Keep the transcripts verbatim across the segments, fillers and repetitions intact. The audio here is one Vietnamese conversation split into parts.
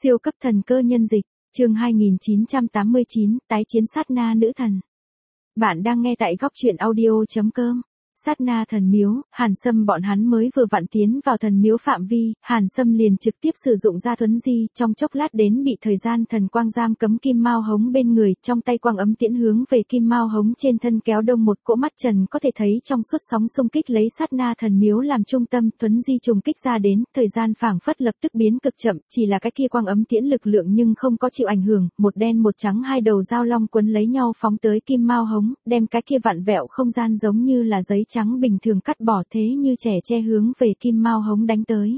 Siêu cấp thần cơ nhân dịch, chương hai nghìn chín trăm tám mươi chín, tái chiến sát na nữ thần. Bạn đang nghe tại góc truyện audio chấm com. Sát na thần miếu, Hàn Sâm bọn hắn mới vừa vặn tiến vào thần miếu phạm vi, Hàn Sâm liền trực tiếp sử dụng ra thuấn di, trong chốc lát đến bị thời gian thần quang giam cấm kim mao hống bên người, trong tay quang ấm tiễn hướng về kim mao hống trên thân kéo đông một cỗ mắt trần có thể thấy trong suốt sóng xung kích lấy sát na thần miếu làm trung tâm, thuấn di trùng kích ra đến, thời gian phảng phất lập tức biến cực chậm, chỉ là cái kia quang ấm tiễn lực lượng nhưng không có chịu ảnh hưởng, một đen một trắng hai đầu dao long quấn lấy nhau phóng tới kim mao hống, đem cái kia vặn vẹo không gian giống như là giấy trắng bình thường cắt bỏ thế như trẻ che hướng về kim mao hống đánh tới.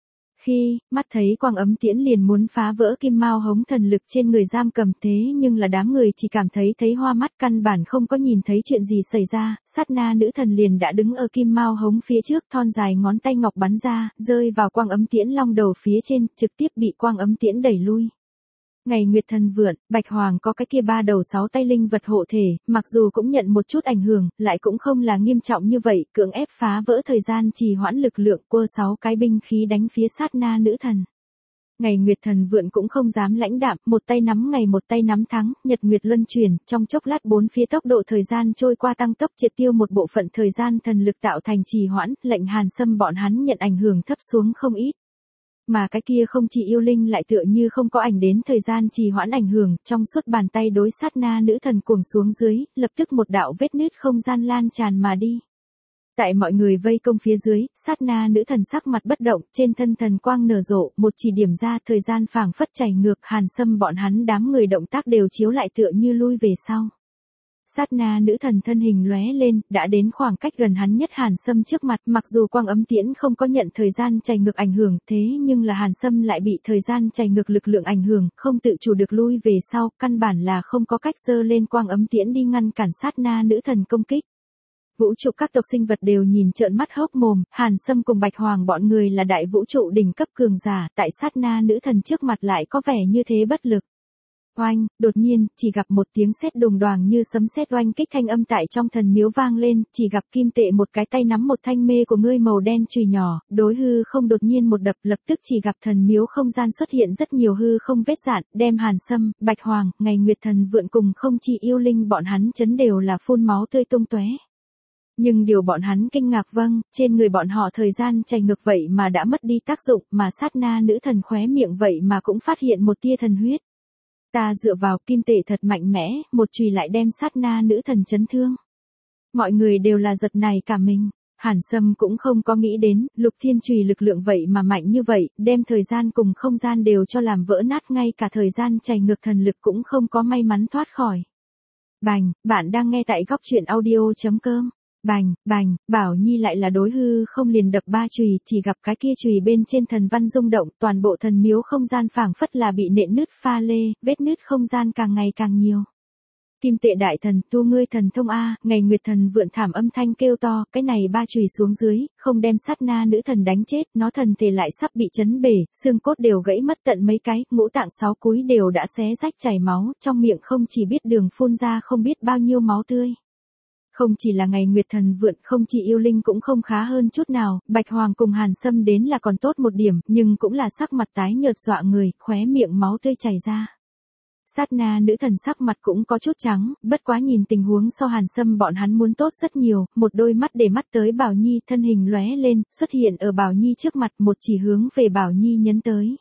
Khi, mắt thấy quang ấm tiễn liền muốn phá vỡ kim mao hống thần lực trên người giam cầm thế nhưng là đám người chỉ cảm thấy thấy hoa mắt căn bản không có nhìn thấy chuyện gì xảy ra, sát na nữ thần liền đã đứng ở kim mao hống phía trước thon dài ngón tay ngọc bắn ra, rơi vào quang ấm tiễn long đầu phía trên, trực tiếp bị quang ấm tiễn đẩy lui. Ngày Nguyệt Thần Vượn, Bạch Hoàng có cái kia ba đầu sáu tay linh vật hộ thể, mặc dù cũng nhận một chút ảnh hưởng, lại cũng không là nghiêm trọng như vậy, cưỡng ép phá vỡ thời gian trì hoãn lực lượng qua sáu cái binh khí đánh phía sát na nữ thần. Ngày Nguyệt Thần Vượn cũng không dám lãnh đạm, một tay nắm ngày một tay nắm thắng, nhật nguyệt luân chuyển, trong chốc lát bốn phía tốc độ thời gian trôi qua tăng tốc triệt tiêu một bộ phận thời gian thần lực tạo thành trì hoãn, lệnh Hàn Sâm bọn hắn nhận ảnh hưởng thấp xuống không ít. Mà cái kia không chỉ yêu linh lại tựa như không có ảnh đến thời gian trì hoãn ảnh hưởng, trong suốt bàn tay đối sát na nữ thần cuồng xuống dưới, lập tức một đạo vết nứt không gian lan tràn mà đi. Tại mọi người vây công phía dưới, sát na nữ thần sắc mặt bất động, trên thân thần quang nở rộ, một chỉ điểm ra thời gian phảng phất chảy ngược, Hàn Sâm bọn hắn đám người động tác đều chiếu lại tựa như lui về sau. Sát na nữ thần thân hình lóe lên, đã đến khoảng cách gần hắn nhất Hàn Sâm trước mặt, mặc dù quang ấm tiễn không có nhận thời gian chảy ngược ảnh hưởng, thế nhưng là Hàn Sâm lại bị thời gian chảy ngược lực lượng ảnh hưởng, không tự chủ được lui về sau, căn bản là không có cách giơ lên quang ấm tiễn đi ngăn cản sát na nữ thần công kích. Vũ trụ các tộc sinh vật đều nhìn trợn mắt hốc mồm, Hàn Sâm cùng Bạch Hoàng bọn người là đại vũ trụ đỉnh cấp cường giả, tại sát na nữ thần trước mặt lại có vẻ như thế bất lực. Oanh, đột nhiên, chỉ gặp một tiếng sét đùng đoàng như sấm sét oanh kích thanh âm tại trong thần miếu vang lên, chỉ gặp kim tệ một cái tay nắm một thanh mê của ngươi màu đen chùy nhỏ, đối hư không đột nhiên một đập, lập tức chỉ gặp thần miếu không gian xuất hiện rất nhiều hư không vết dạn, đem Hàn Sâm, Bạch Hoàng, Ngày Nguyệt Thần Vượn cùng không chỉ yêu linh bọn hắn chấn đều là phun máu tươi tung tóe. Nhưng điều bọn hắn kinh ngạc vâng, trên người bọn họ thời gian chảy ngược vậy mà đã mất đi tác dụng, mà sát na nữ thần khóe miệng vậy mà cũng phát hiện một tia thần huyết. Ta dựa vào kim tệ thật mạnh mẽ, một chùy lại đem sát na nữ thần chấn thương. Mọi người đều là giật này cả mình. Hàn Sâm cũng không có nghĩ đến, lục thiên chùy lực lượng vậy mà mạnh như vậy, đem thời gian cùng không gian đều cho làm vỡ nát, ngay cả thời gian chảy ngược thần lực cũng không có may mắn thoát khỏi. Bành, bạn đang nghe tại góc truyện audio chấm com. Bành, bành, Bảo Nhi lại là đối hư không liền đập ba chùy, chỉ gặp cái kia chùy bên trên thần văn rung động, toàn bộ thần miếu không gian phảng phất là bị nện nứt pha lê, vết nứt không gian càng ngày càng nhiều. Kim tệ đại thần, tu ngươi thần thông a, Ngày Nguyệt Thần Vượn thảm âm thanh kêu to, cái này ba chùy xuống dưới, không đem sát na nữ thần đánh chết, nó thần thể lại sắp bị chấn bể, xương cốt đều gãy mất tận mấy cái, ngũ tạng sáu cúi đều đã xé rách chảy máu, trong miệng không chỉ biết đường phun ra không biết bao nhiêu máu tươi. Không chỉ là Ngày Nguyệt Thần Vượn, không chỉ yêu linh cũng không khá hơn chút nào, Bạch Hoàng cùng Hàn Sâm đến là còn tốt một điểm, nhưng cũng là sắc mặt tái nhợt dọa người, khóe miệng máu tươi chảy ra. Sát na nữ thần sắc mặt cũng có chút trắng, bất quá nhìn tình huống so Hàn Sâm bọn hắn muốn tốt rất nhiều, một đôi mắt để mắt tới Bảo Nhi, thân hình lóe lên, xuất hiện ở Bảo Nhi trước mặt, một chỉ hướng về Bảo Nhi nhấn tới.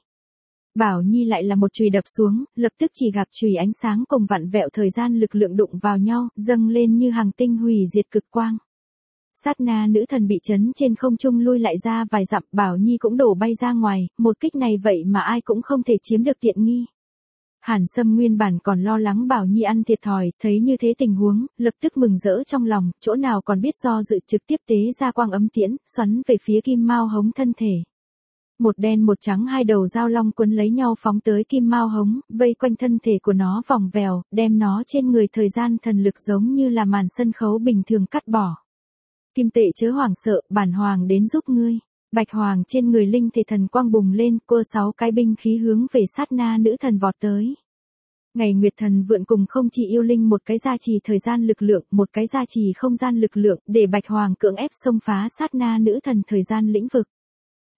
Bảo Nhi lại là một chùy đập xuống, lập tức chỉ gặp chùy ánh sáng cùng vặn vẹo thời gian lực lượng đụng vào nhau, dâng lên như hàng tinh hủy diệt cực quang. Sát na nữ thần bị chấn trên không trung lui lại ra vài dặm, Bảo Nhi cũng đổ bay ra ngoài, một kích này vậy mà ai cũng không thể chiếm được tiện nghi. Hàn Sâm nguyên bản còn lo lắng Bảo Nhi ăn thiệt thòi, thấy như thế tình huống, lập tức mừng rỡ trong lòng, chỗ nào còn biết do dự trực tiếp tế ra quang ấm tiễn, xoắn về phía kim mao hống thân thể. Một đen một trắng hai đầu dao long quấn lấy nhau phóng tới kim mao hống, vây quanh thân thể của nó vòng vèo, đem nó trên người thời gian thần lực giống như là màn sân khấu bình thường cắt bỏ. Kim tệ chớ hoảng sợ, bản hoàng đến giúp ngươi. Bạch Hoàng trên người linh thể thần quang bùng lên, cua sáu cái binh khí hướng về sát na nữ thần vọt tới. Ngày Nguyệt Thần Vượn cùng không chỉ yêu linh một cái gia trì thời gian lực lượng, một cái gia trì không gian lực lượng, để Bạch Hoàng cưỡng ép xông phá sát na nữ thần thời gian lĩnh vực.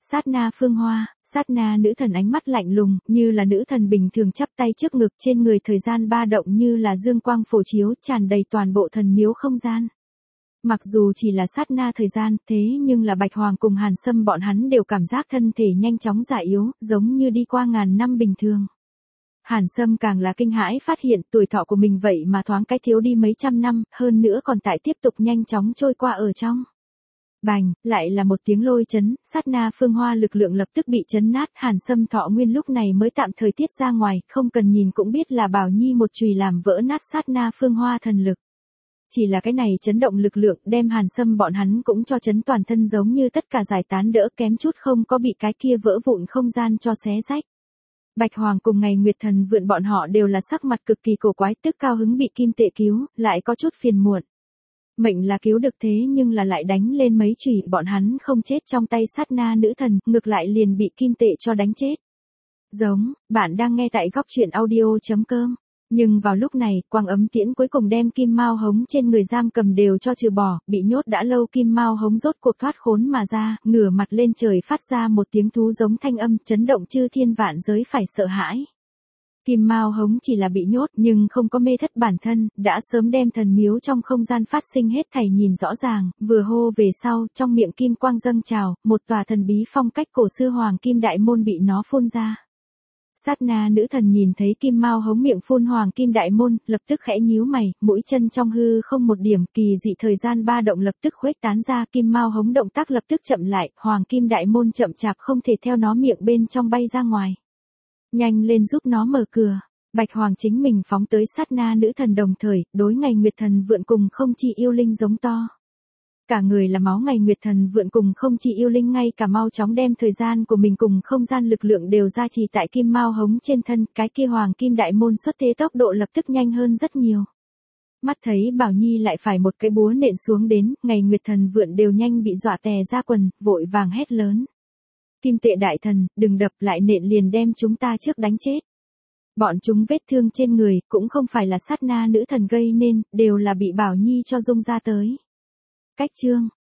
Sát na Phương Hoa, sát na nữ thần ánh mắt lạnh lùng, như là nữ thần bình thường chắp tay trước ngực, trên người thời gian ba động như là dương quang phổ chiếu, tràn đầy toàn bộ thần miếu không gian. Mặc dù chỉ là sát na thời gian, thế nhưng là Bạch Hoàng cùng Hàn Sâm bọn hắn đều cảm giác thân thể nhanh chóng già yếu, giống như đi qua ngàn năm bình thường. Hàn Sâm càng là kinh hãi phát hiện tuổi thọ của mình vậy mà thoáng cái thiếu đi mấy trăm năm, hơn nữa còn tại tiếp tục nhanh chóng trôi qua ở trong. Bành, lại là một tiếng lôi chấn, sát na Phương Hoa lực lượng lập tức bị chấn nát, Hàn Sâm thọ nguyên lúc này mới tạm thời tiết ra ngoài, không cần nhìn cũng biết là Bảo Nhi một chùy làm vỡ nát sát na Phương Hoa thần lực. Chỉ là cái này chấn động lực lượng đem Hàn Sâm bọn hắn cũng cho chấn toàn thân, giống như tất cả giải tán đỡ, kém chút không có bị cái kia vỡ vụn không gian cho xé rách. Bạch Hoàng cùng Ngày Nguyệt Thần Vượn bọn họ đều là sắc mặt cực kỳ cổ quái, tức cao hứng bị kim tệ cứu, lại có chút phiền muộn. Mệnh là cứu được thế nhưng là lại đánh lên mấy chùy, bọn hắn không chết trong tay sát na nữ thần, ngược lại liền bị kim tệ cho đánh chết. Giống, bạn đang nghe tại góc truyện audio chấm com. Nhưng vào lúc này, quang ấm tiễn cuối cùng đem kim mao hống trên người giam cầm đều cho trừ bỏ, bị nhốt đã lâu kim mao hống rốt cuộc thoát khốn mà ra, ngửa mặt lên trời phát ra một tiếng thú giống thanh âm, chấn động chư thiên vạn giới phải sợ hãi. Kim mao hống chỉ là bị nhốt nhưng không có mê thất bản thân, đã sớm đem thần miếu trong không gian phát sinh hết thảy nhìn rõ ràng, vừa hô về sau, trong miệng kim quang dâng trào, một tòa thần bí phong cách cổ xưa hoàng kim đại môn bị nó phun ra. Sát na nữ thần nhìn thấy kim mao hống miệng phun hoàng kim đại môn, lập tức khẽ nhíu mày, mũi chân trong hư không một điểm, kỳ dị thời gian ba động lập tức khuếch tán ra, kim mao hống động tác lập tức chậm lại, hoàng kim đại môn chậm chạp không thể theo nó miệng bên trong bay ra ngoài. Nhanh lên giúp nó mở cửa. Bạch Hoàng chính mình phóng tới sát na nữ thần, đồng thời đối Ngày Nguyệt Thần Vượn cùng không chi yêu linh giống to. Cả người là máu Ngày Nguyệt Thần Vượn cùng không chi yêu linh ngay cả mau chóng đem thời gian của mình cùng không gian lực lượng đều gia trì tại kim mao hống trên thân, cái kia hoàng kim đại môn xuất thế tốc độ lập tức nhanh hơn rất nhiều. Mắt thấy Bảo Nhi lại phải một cái búa nện xuống đến, Ngày Nguyệt Thần Vượn đều nhanh bị dọa tè ra quần, vội vàng hét lớn. Kim tệ đại thần, đừng đập, lại nện liền đem chúng ta trước đánh chết. Bọn chúng vết thương trên người, cũng không phải là sát na nữ thần gây nên, đều là bị Bảo Nhi cho rung ra tới. Cách chương,